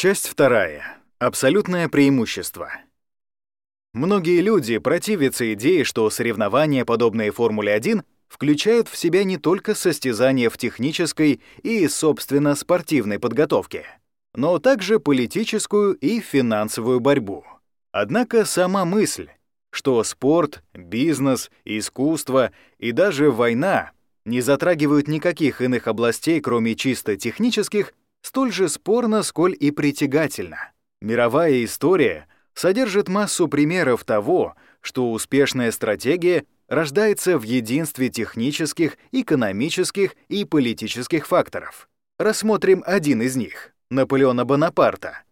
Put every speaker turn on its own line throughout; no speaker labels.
Часть вторая. Абсолютное преимущество. Многие люди противятся идее, что соревнования, подобные Формуле-1, включают в себя не только состязания в технической и, собственно, спортивной подготовке, но также политическую и финансовую борьбу. Однако сама мысль, что спорт, бизнес, искусство и даже война не затрагивают никаких иных областей, кроме чисто технических, столь же спорно, сколь и притягательно. Мировая история содержит массу примеров того, что успешная стратегия рождается в единстве технических, экономических и политических факторов. Рассмотрим один из них — Наполеона Бонапарта,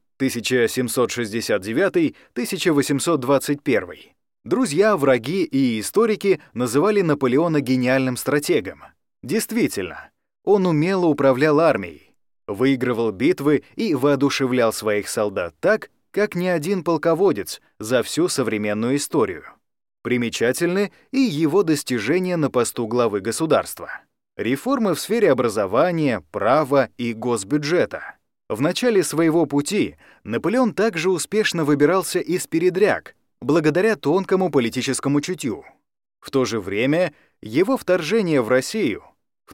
1769-1821. Друзья, враги и историки называли Наполеона гениальным стратегом. Действительно, он умело управлял армией, выигрывал битвы и воодушевлял своих солдат так, как ни один полководец за всю современную историю. Примечательны и его достижения на посту главы государства. Реформы в сфере образования, права и госбюджета. В начале своего пути Наполеон также успешно выбирался из передряг, благодаря тонкому политическому чутью. В то же время его вторжение в Россию в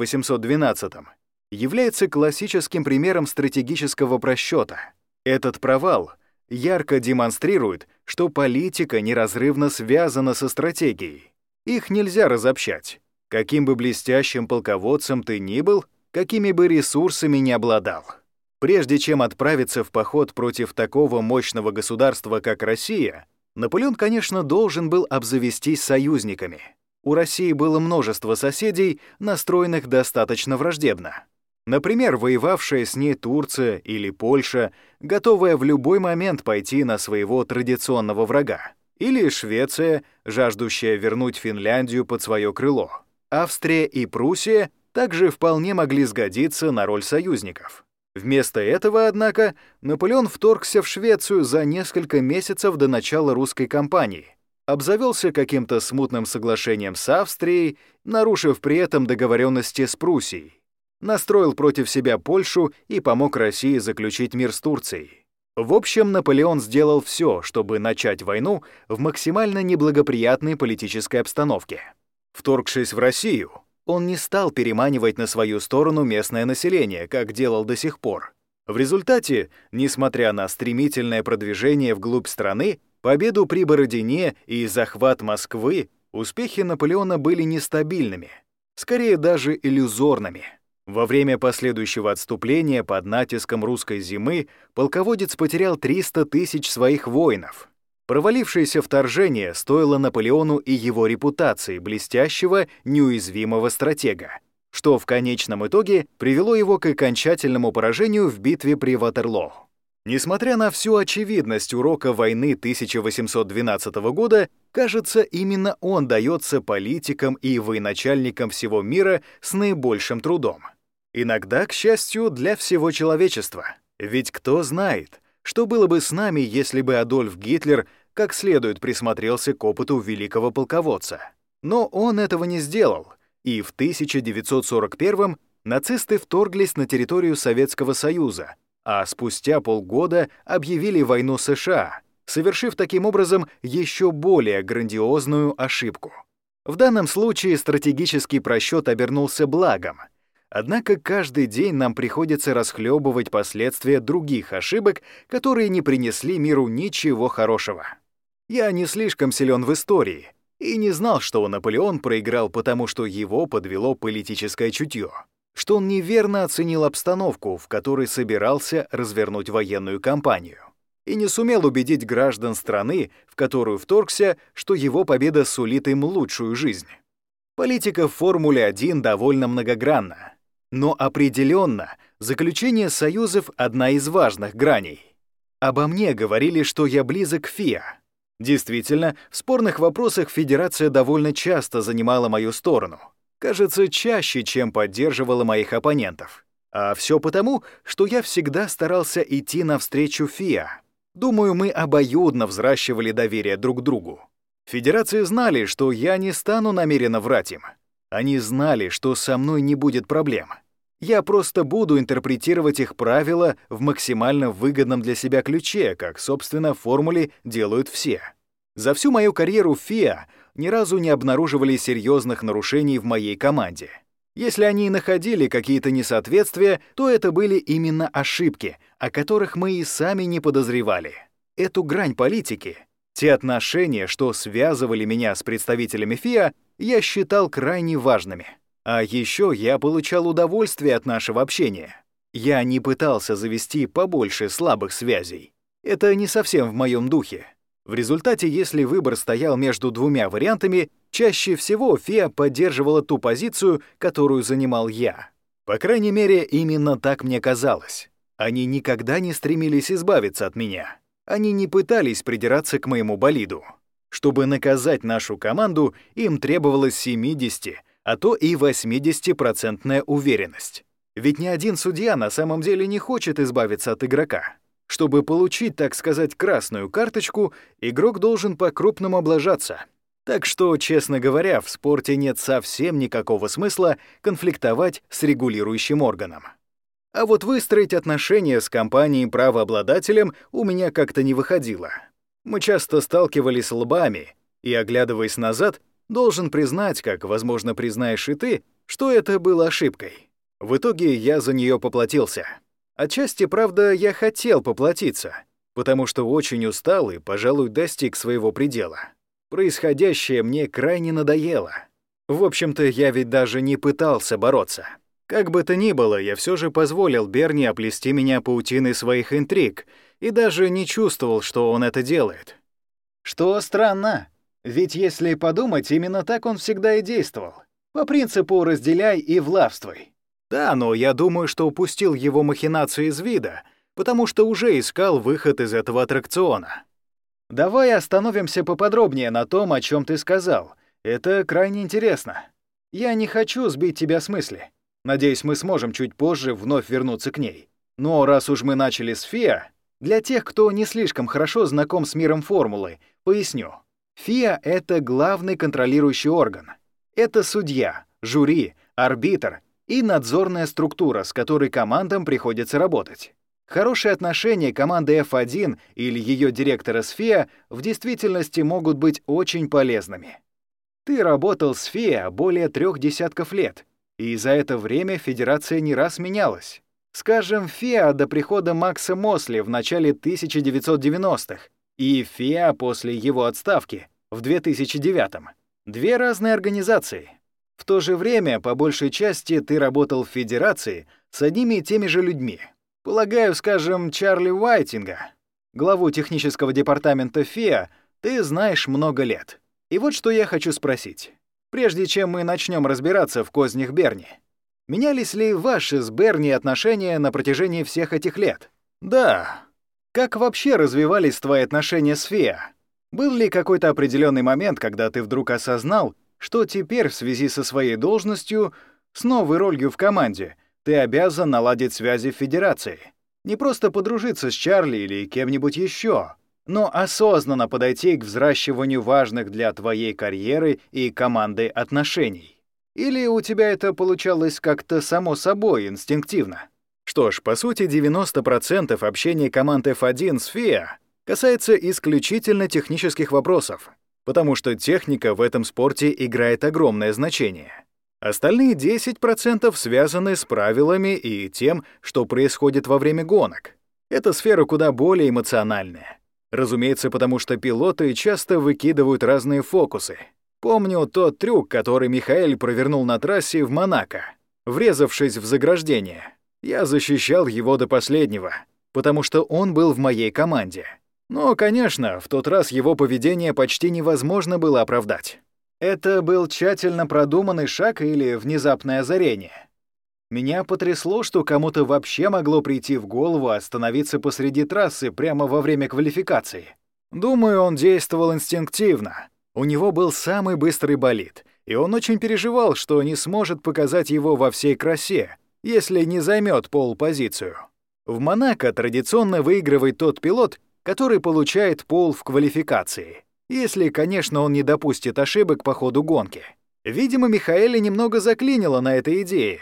1812-м является классическим примером стратегического просчета. Этот провал ярко демонстрирует, что политика неразрывно связана со стратегией. Их нельзя разобщать. Каким бы блестящим полководцем ты ни был, какими бы ресурсами ни обладал. Прежде чем отправиться в поход против такого мощного государства, как Россия, Наполеон, конечно, должен был обзавестись союзниками. У России было множество соседей, настроенных достаточно враждебно. Например, воевавшая с ней Турция или Польша, готовая в любой момент пойти на своего традиционного врага. Или Швеция, жаждущая вернуть Финляндию под свое крыло. Австрия и Пруссия также вполне могли сгодиться на роль союзников. Вместо этого, однако, Наполеон вторгся в Швецию за несколько месяцев до начала русской кампании, обзавелся каким-то смутным соглашением с Австрией, нарушив при этом договоренности с Пруссией, настроил против себя Польшу и помог России заключить мир с Турцией. В общем, Наполеон сделал все, чтобы начать войну в максимально неблагоприятной политической обстановке. Вторгшись в Россию, он не стал переманивать на свою сторону местное население, как делал до сих пор. В результате, несмотря на стремительное продвижение вглубь страны, победу при Бородине и захват Москвы, успехи Наполеона были нестабильными, скорее даже иллюзорными. Во время последующего отступления под натиском русской зимы полководец потерял 300 тысяч своих воинов. Провалившееся вторжение стоило Наполеону и его репутации блестящего, неуязвимого стратега, что в конечном итоге привело его к окончательному поражению в битве при Ватерлоо. Несмотря на всю очевидность урока войны 1812 года, кажется, именно он дается политикам и военачальникам всего мира с наибольшим трудом. Иногда, к счастью, для всего человечества. Ведь кто знает, что было бы с нами, если бы Адольф Гитлер как следует присмотрелся к опыту великого полководца. Но он этого не сделал, и в 1941-м нацисты вторглись на территорию Советского Союза, а спустя полгода объявили войну США, совершив таким образом еще более грандиозную ошибку. В данном случае стратегический просчет обернулся благом. Однако каждый день нам приходится расхлебывать последствия других ошибок, которые не принесли миру ничего хорошего. Я не слишком силен в истории и не знал, что Наполеон проиграл потому, что его подвело политическое чутье, что он неверно оценил обстановку, в которой собирался развернуть военную кампанию, и не сумел убедить граждан страны, в которую вторгся, что его победа сулит им лучшую жизнь. Политика в Формуле-1 довольно многогранна. Но определенно заключение союзов — одна из важных граней. Обо мне говорили, что я близок к ФИА. Действительно, в спорных вопросах Федерация довольно часто занимала мою сторону. Кажется, чаще, чем поддерживала моих оппонентов. А все потому, что я всегда старался идти навстречу ФИА. Думаю, мы обоюдно взращивали доверие друг к другу. Федерации знали, что я не стану намеренно врать им. Они знали, что со мной не будет проблем. Я просто буду интерпретировать их правила в максимально выгодном для себя ключе, как, собственно, в формуле делают все. За всю мою карьеру в ФИА ни разу не обнаруживали серьезных нарушений в моей команде. Если они и находили какие-то несоответствия, то это были именно ошибки, о которых мы и сами не подозревали. Эту грань политики, те отношения, что связывали меня с представителями ФИА, я считал крайне важными. А еще я получал удовольствие от нашего общения. Я не пытался завести побольше слабых связей. Это не совсем в моем духе. В результате, если выбор стоял между двумя вариантами, чаще всего ФИА поддерживала ту позицию, которую занимал я. По крайней мере, именно так мне казалось. Они никогда не стремились избавиться от меня. Они не пытались придираться к моему болиду. Чтобы наказать нашу команду, им требовалось 70, а то и 80% уверенность. Ведь ни один судья на самом деле не хочет избавиться от игрока. Чтобы получить, так сказать, красную карточку, игрок должен по-крупному облажаться. Так что, честно говоря, в спорте нет совсем никакого смысла конфликтовать с регулирующим органом. А вот выстроить отношения с компанией-правообладателем у меня как-то не выходило. Мы часто сталкивались лбами, и, оглядываясь назад, должен признать, как, возможно, признаешь и ты, что это было ошибкой. В итоге я за нее поплатился. Отчасти, правда, я хотел поплатиться, потому что очень устал и, пожалуй, достиг своего предела. Происходящее мне крайне надоело. В общем-то, я ведь даже не пытался бороться. Как бы то ни было, я все же позволил Берни оплести меня паутиной своих интриг и даже не чувствовал, что он это делает. Что странно, ведь если подумать, именно так он всегда и действовал. По принципу «разделяй и властвуй». Да, но я думаю, что упустил его махинации из вида, потому что уже искал выход из этого аттракциона. Давай остановимся поподробнее на том, о чем ты сказал. Это крайне интересно. Я не хочу сбить тебя с мысли. Надеюсь, мы сможем чуть позже вновь вернуться к ней. Но раз уж мы начали с ФИА, для тех, кто не слишком хорошо знаком с миром формулы, поясню. ФИА — это главный контролирующий орган. Это судья, жюри, арбитр и надзорная структура, с которой командам приходится работать. Хорошие отношения команды F1 или ее директора с ФИА в действительности могут быть очень полезными. Ты работал с ФИА более 3 десятков лет, и за это время федерация не раз менялась. Скажем, ФИА до прихода Макса Мосли в начале 1990-х и ФИА после его отставки в 2009-м. Две разные организации. В то же время, по большей части, ты работал в федерации с одними и теми же людьми. Полагаю, скажем, Чарли Уайтинга, главу технического департамента ФИА, ты знаешь много лет. И вот что я хочу спросить. Прежде чем мы начнем разбираться в кознях Берни, менялись ли ваши с Берни отношения на протяжении всех этих лет? Да. Как вообще развивались твои отношения с ФИА? Был ли какой-то определенный момент, когда ты вдруг осознал, что теперь в связи со своей должностью, с новой ролью в команде, ты обязан наладить связи в федерации? Не просто подружиться с Чарли или кем-нибудь еще, но осознанно подойти к взращиванию важных для твоей карьеры и команды отношений. Или у тебя это получалось как-то само собой, инстинктивно? Что ж, по сути, 90% общения команд F1 с ФИА касается исключительно технических вопросов, потому что техника в этом спорте играет огромное значение. Остальные 10% связаны с правилами и тем, что происходит во время гонок. Эта сфера куда более эмоциональная. Разумеется, потому что пилоты часто выкидывают разные фокусы. Помню тот трюк, который Михаэль провернул на трассе в Монако, врезавшись в заграждение. Я защищал его до последнего, потому что он был в моей команде. Но, конечно, в тот раз его поведение почти невозможно было оправдать. Это был тщательно продуманный шаг или внезапное озарение? Меня потрясло, что кому-то вообще могло прийти в голову остановиться посреди трассы прямо во время квалификации. Думаю, он действовал инстинктивно. У него был самый быстрый болид, и он очень переживал, что не сможет показать его во всей красе, если не займет пол-позицию. В Монако традиционно выигрывает тот пилот, который получает пол в квалификации, если, конечно, он не допустит ошибок по ходу гонки. Видимо, Михаэля немного заклинило на этой идее.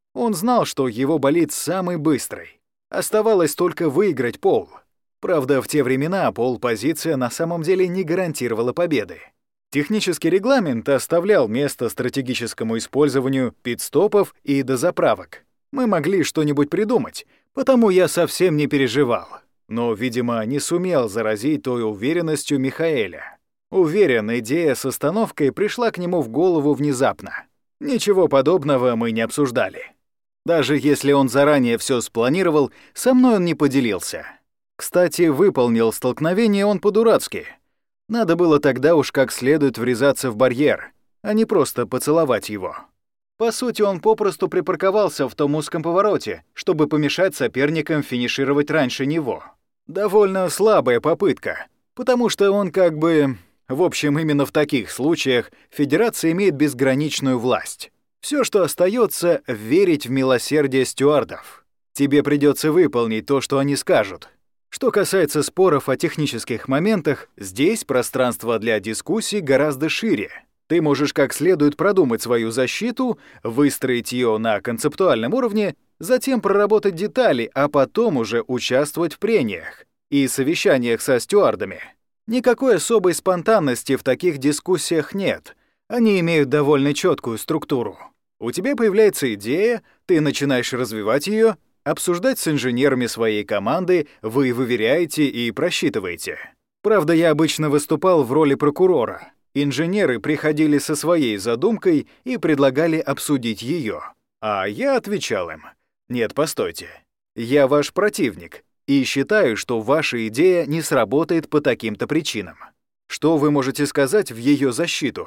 Он знал, что его болид самый быстрый. Оставалось только выиграть пол. Правда, в те времена пол-позиция на самом деле не гарантировала победы. Технический регламент оставлял место стратегическому использованию пит-стопов и дозаправок. Мы могли что-нибудь придумать, потому я совсем не переживал. Но, видимо, не сумел заразить той уверенностью Михаэля. Уверен, идея с остановкой пришла к нему в голову внезапно. Ничего подобного мы не обсуждали. Даже если он заранее все спланировал, со мной он не поделился. Кстати, выполнил столкновение он по-дурацки. Надо было тогда уж как следует врезаться в барьер, а не просто поцеловать его. По сути, он попросту припарковался в том узком повороте, чтобы помешать соперникам финишировать раньше него. Довольно слабая попытка, потому что он как бы... В общем, именно в таких случаях Федерация имеет безграничную власть. Все, что остается, верить в милосердие стюардов. Тебе придется выполнить то, что они скажут. Что касается споров о технических моментах, здесь пространство для дискуссий гораздо шире. Ты можешь как следует продумать свою защиту, выстроить ее на концептуальном уровне, затем проработать детали, а потом уже участвовать в прениях и совещаниях со стюардами. Никакой особой спонтанности в таких дискуссиях нет. Они имеют довольно четкую структуру. У тебя появляется идея, ты начинаешь развивать ее, обсуждать с инженерами своей команды, вы выверяете и просчитываете. Правда, я обычно выступал в роли прокурора. Инженеры приходили со своей задумкой и предлагали обсудить ее. А я отвечал им: «Нет, постойте. Я ваш противник и считаю, что ваша идея не сработает по таким-то причинам. Что вы можете сказать в ее защиту?»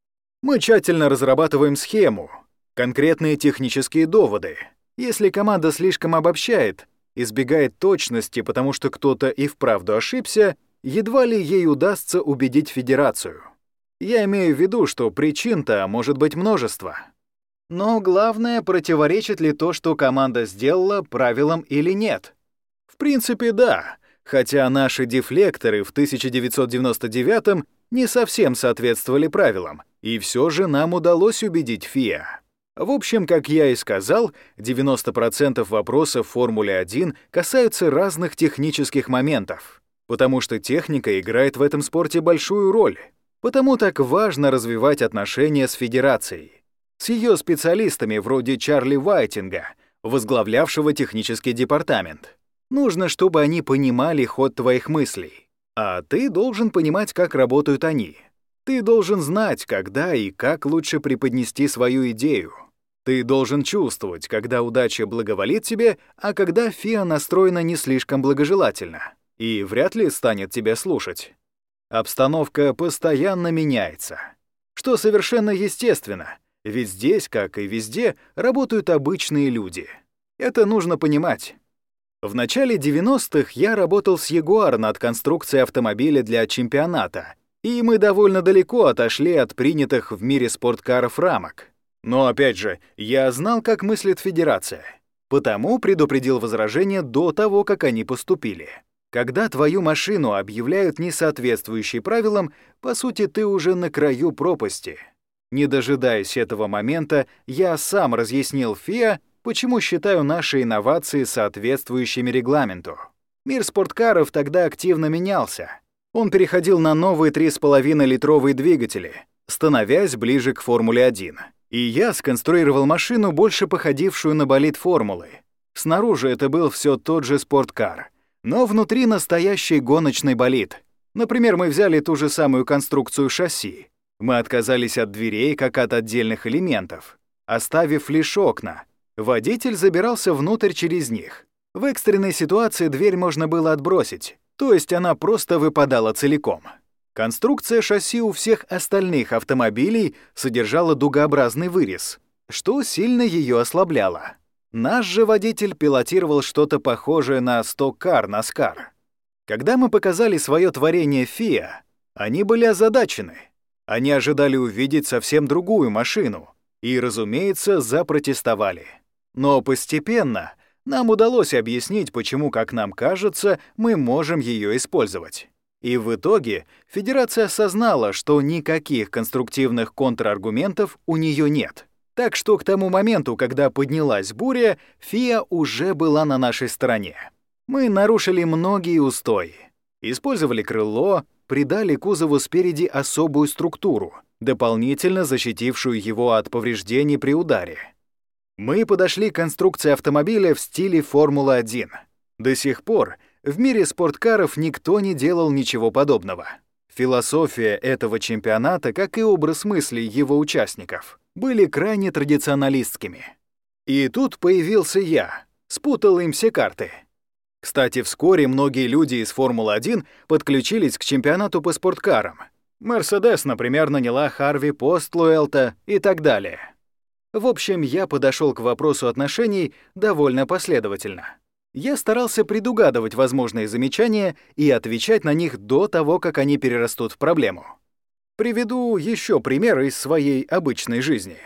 Мы тщательно разрабатываем схему, конкретные технические доводы. Если команда слишком обобщает, избегает точности, потому что кто-то и вправду ошибся, едва ли ей удастся убедить Федерацию. Я имею в виду, что причин-то может быть множество. Но главное, противоречит ли то, что команда сделала, правилам или нет. В принципе, да, хотя наши дефлекторы в 1999-м не совсем соответствовали правилам, и все же нам удалось убедить FIA. В общем, как я и сказал, 90% вопросов в Формуле-1 касаются разных технических моментов, потому что техника играет в этом спорте большую роль. Потому так важно развивать отношения с Федерацией, с ее специалистами вроде Чарли Уайтинга, возглавлявшего технический департамент. Нужно, чтобы они понимали ход твоих мыслей, а ты должен понимать, как работают они. Ты должен знать, когда и как лучше преподнести свою идею. Ты должен чувствовать, когда удача благоволит тебе, а когда FIA настроена не слишком благожелательно и вряд ли станет тебя слушать. Обстановка постоянно меняется, что совершенно естественно, ведь здесь, как и везде, работают обычные люди. Это нужно понимать. В начале 90-х я работал с Jaguar над конструкцией автомобиля для чемпионата, и мы довольно далеко отошли от принятых в мире спорткаров рамок. Но опять же, я знал, как мыслит Федерация, потому предупредил возражения до того, как они поступили. Когда твою машину объявляют несоответствующей правилам, по сути, ты уже на краю пропасти. Не дожидаясь этого момента, я сам разъяснил FIA, почему считаю наши инновации соответствующими регламенту. Мир спорткаров тогда активно менялся. Он переходил на новые 3,5-литровые двигатели, становясь ближе к Формуле-1. И я сконструировал машину, больше походившую на болид Формулы. Снаружи это был все тот же спорткар, но внутри настоящий гоночный болид. Например, мы взяли ту же самую конструкцию шасси. Мы отказались от дверей, как от отдельных элементов, оставив лишь окна. Водитель забирался внутрь через них. В экстренной ситуации дверь можно было отбросить, то есть она просто выпадала целиком. Конструкция шасси у всех остальных автомобилей содержала дугообразный вырез, что сильно ее ослабляло. Наш же водитель пилотировал что-то похожее на сток-кар NASCAR. Когда мы показали свое творение FIA, они были озадачены. Они ожидали увидеть совсем другую машину и, разумеется, запротестовали. Но постепенно нам удалось объяснить, почему, как нам кажется, мы можем ее использовать. И в итоге Федерация осознала, что никаких конструктивных контраргументов у нее нет. Так что к тому моменту, когда поднялась буря, FIA уже была на нашей стороне. Мы нарушили многие устои. Использовали крыло, придали кузову спереди особую структуру, дополнительно защитившую его от повреждений при ударе. Мы подошли к конструкции автомобиля в стиле Формулы-1. До сих пор в мире спорткаров никто не делал ничего подобного. Философия этого чемпионата, как и образ мыслей его участников, были крайне традиционалистскими. И тут появился я, спутал им все карты. Кстати, вскоре многие люди из Формулы-1 подключились к чемпионату по спорткарам. Мерседес, например, наняла Харви Постлуэлта и так далее. В общем, я подошел к вопросу отношений довольно последовательно. Я старался предугадывать возможные замечания и отвечать на них до того, как они перерастут в проблему. Приведу еще пример из своей обычной жизни.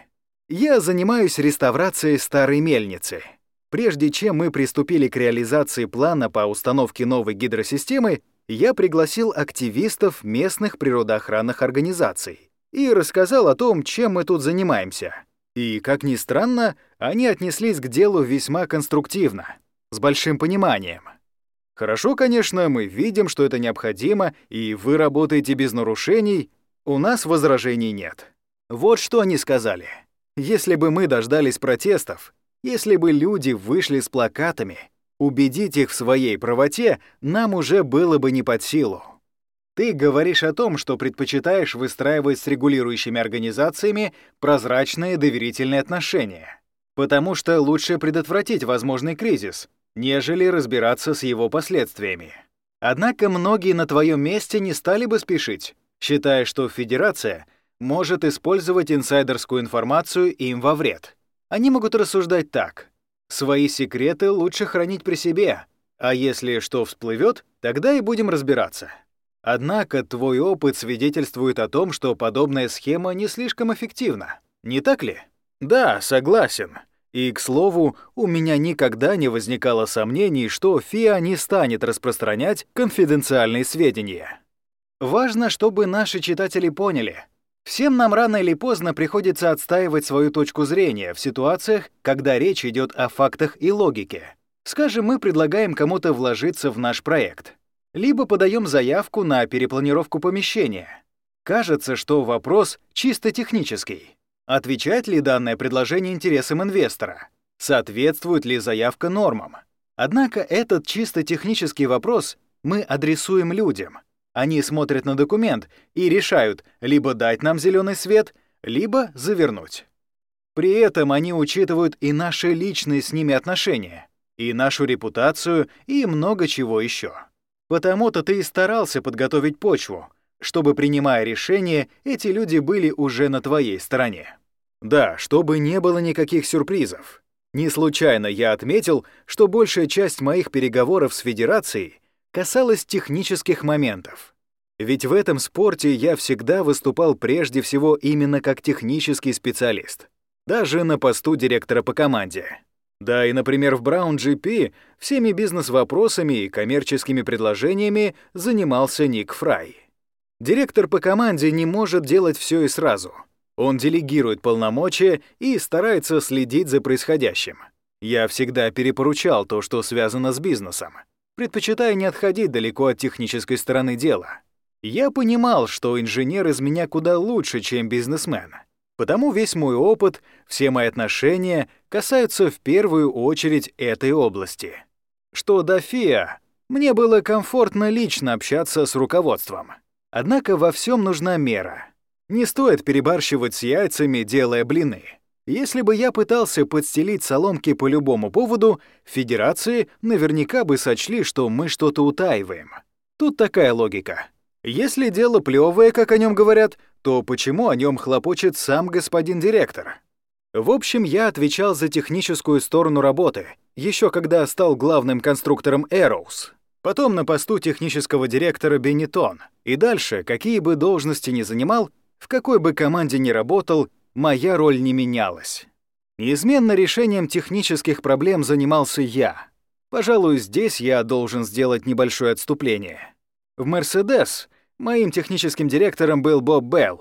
Я занимаюсь реставрацией старой мельницы. Прежде чем мы приступили к реализации плана по установке новой гидросистемы, я пригласил активистов местных природоохранных организаций и рассказал о том, чем мы тут занимаемся. И, как ни странно, они отнеслись к делу весьма конструктивно, с большим пониманием. Хорошо, конечно, мы видим, что это необходимо, и вы работаете без нарушений, у нас возражений нет. Вот что они сказали. Если бы мы дождались протестов, если бы люди вышли с плакатами, убедить их в своей правоте нам уже было бы не под силу. Ты говоришь о том, что предпочитаешь выстраивать с регулирующими организациями прозрачные доверительные отношения, потому что лучше предотвратить возможный кризис, нежели разбираться с его последствиями. Однако многие на твоем месте не стали бы спешить, считая, что Федерация может использовать инсайдерскую информацию им во вред. Они могут рассуждать так: свои секреты лучше хранить при себе, а если что всплывет, тогда и будем разбираться. Однако твой опыт свидетельствует о том, что подобная схема не слишком эффективна, не так ли? Да, согласен. И, к слову, у меня никогда не возникало сомнений, что ФИА не станет распространять конфиденциальные сведения. Важно, чтобы наши читатели поняли. Всем нам рано или поздно приходится отстаивать свою точку зрения в ситуациях, когда речь идет о фактах и логике. Скажем, мы предлагаем кому-то вложиться в наш проект. Либо подаем заявку на перепланировку помещения. Кажется, что вопрос чисто технический. Отвечает ли данное предложение интересам инвестора? Соответствует ли заявка нормам? Однако этот чисто технический вопрос мы адресуем людям. Они смотрят на документ и решают либо дать нам зеленый свет, либо завернуть. При этом они учитывают и наши личные с ними отношения, и нашу репутацию, и много чего еще. Потому-то ты и старался подготовить почву, чтобы, принимая решение, эти люди были уже на твоей стороне. Да, чтобы не было никаких сюрпризов. Не случайно я отметил, что большая часть моих переговоров с Федерацией касалась технических моментов. Ведь в этом спорте я всегда выступал прежде всего именно как технический специалист, даже на посту директора по команде. Да и, например, в Brown GP всеми бизнес-вопросами и коммерческими предложениями занимался Ник Фрай. Директор по команде не может делать все и сразу. Он делегирует полномочия и старается следить за происходящим. Я всегда перепоручал то, что связано с бизнесом, предпочитая не отходить далеко от технической стороны дела. Я понимал, что инженер из меня куда лучше, чем бизнесмен. Потому весь мой опыт, все мои отношения касаются в первую очередь этой области. Что до ФИА, мне было комфортно лично общаться с руководством. Однако во всем нужна мера. Не стоит перебарщивать с яйцами, делая блины. Если бы я пытался подстелить соломки по любому поводу, в Федерации наверняка бы сочли, что мы что-то утаиваем. Тут такая логика. Если дело плевое, как о нем говорят, то почему о нем хлопочет сам господин директор? В общем, я отвечал за техническую сторону работы, еще когда стал главным конструктором Arrows. Потом на посту технического директора Benetton. И дальше, какие бы должности ни занимал, в какой бы команде ни работал, моя роль не менялась. Неизменно решением технических проблем занимался я. Пожалуй, здесь я должен сделать небольшое отступление. В Mercedes моим техническим директором был Боб Белл.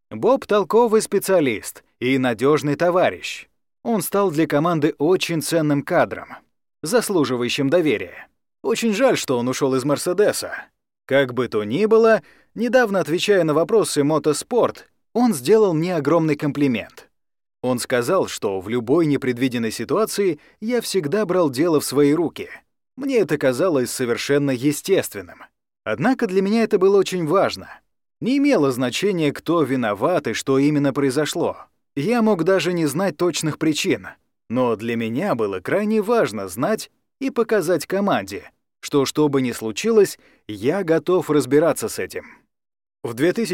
Боб — толковый специалист и надежный товарищ. Он стал для команды очень ценным кадром, заслуживающим доверия. Очень жаль, что он ушел из «Мерседеса». Как бы то ни было, недавно отвечая на вопросы «Мотоспорт», он сделал мне огромный комплимент. Он сказал, что в любой непредвиденной ситуации я всегда брал дело в свои руки. Мне это казалось совершенно естественным. Однако для меня это было очень важно. Не имело значения, кто виноват и что именно произошло. Я мог даже не знать точных причин. Но для меня было крайне важно знать и показать команде, что бы ни случилось, я готов разбираться с этим. В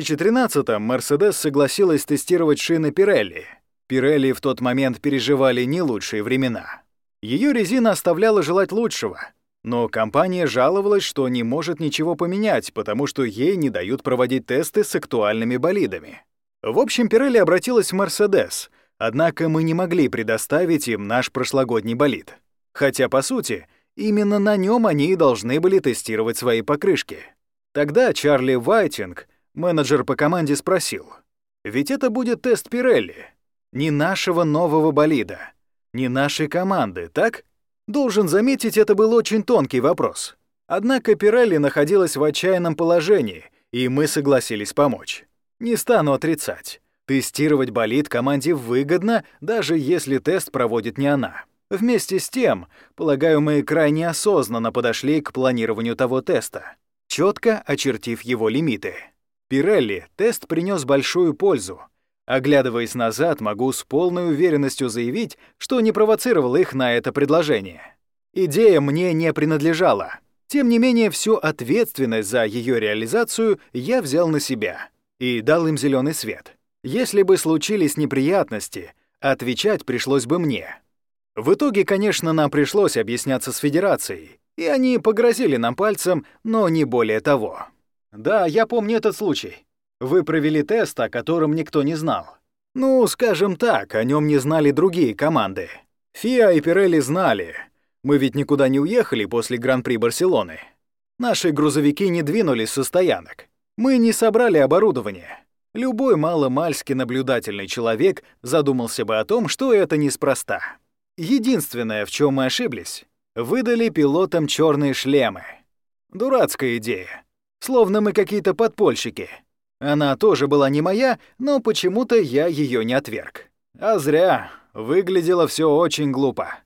2013-м Mercedes согласилась тестировать шины Pirelli. Pirelli в тот момент переживали не лучшие времена. Ее резина оставляла желать лучшего, но компания жаловалась, что не может ничего поменять, потому что ей не дают проводить тесты с актуальными болидами. В общем, Pirelli обратилась в Mercedes, однако мы не могли предоставить им наш прошлогодний болид. Хотя, по сути, именно на нем они и должны были тестировать свои покрышки. Тогда Чарли Вайтинг, менеджер по команде, спросил: «Ведь это будет тест Pirelli, не нашего нового болида, не нашей команды, так?» Должен заметить, это был очень тонкий вопрос. Однако Pirelli находилась в отчаянном положении, и мы согласились помочь. Не стану отрицать. Тестировать болид команде выгодно, даже если тест проводит не она. Вместе с тем, полагаю, мы крайне осознанно подошли к планированию того теста, четко очертив его лимиты. Pirelli тест принес большую пользу. Оглядываясь назад, могу с полной уверенностью заявить, что не провоцировал их на это предложение. Идея мне не принадлежала. Тем не менее, всю ответственность за ее реализацию я взял на себя и дал им зеленый свет. Если бы случились неприятности, отвечать пришлось бы мне. В итоге, конечно, нам пришлось объясняться с Федерацией, и они погрозили нам пальцем, но не более того. Да, я помню этот случай. Вы провели тест, о котором никто не знал. Ну, скажем так, о нем не знали другие команды. ФИА и Pirelli знали. Мы ведь никуда не уехали после Гран-при Барселоны. Наши грузовики не двинулись со стоянок. Мы не собрали оборудование. Любой маломальски наблюдательный человек задумался бы о том, что это неспроста. Единственное, в чем мы ошиблись, выдали пилотам черные шлемы. Дурацкая идея. Словно мы какие-то подпольщики. Она тоже была не моя, но почему-то я ее не отверг. А зря. Выглядело все очень глупо.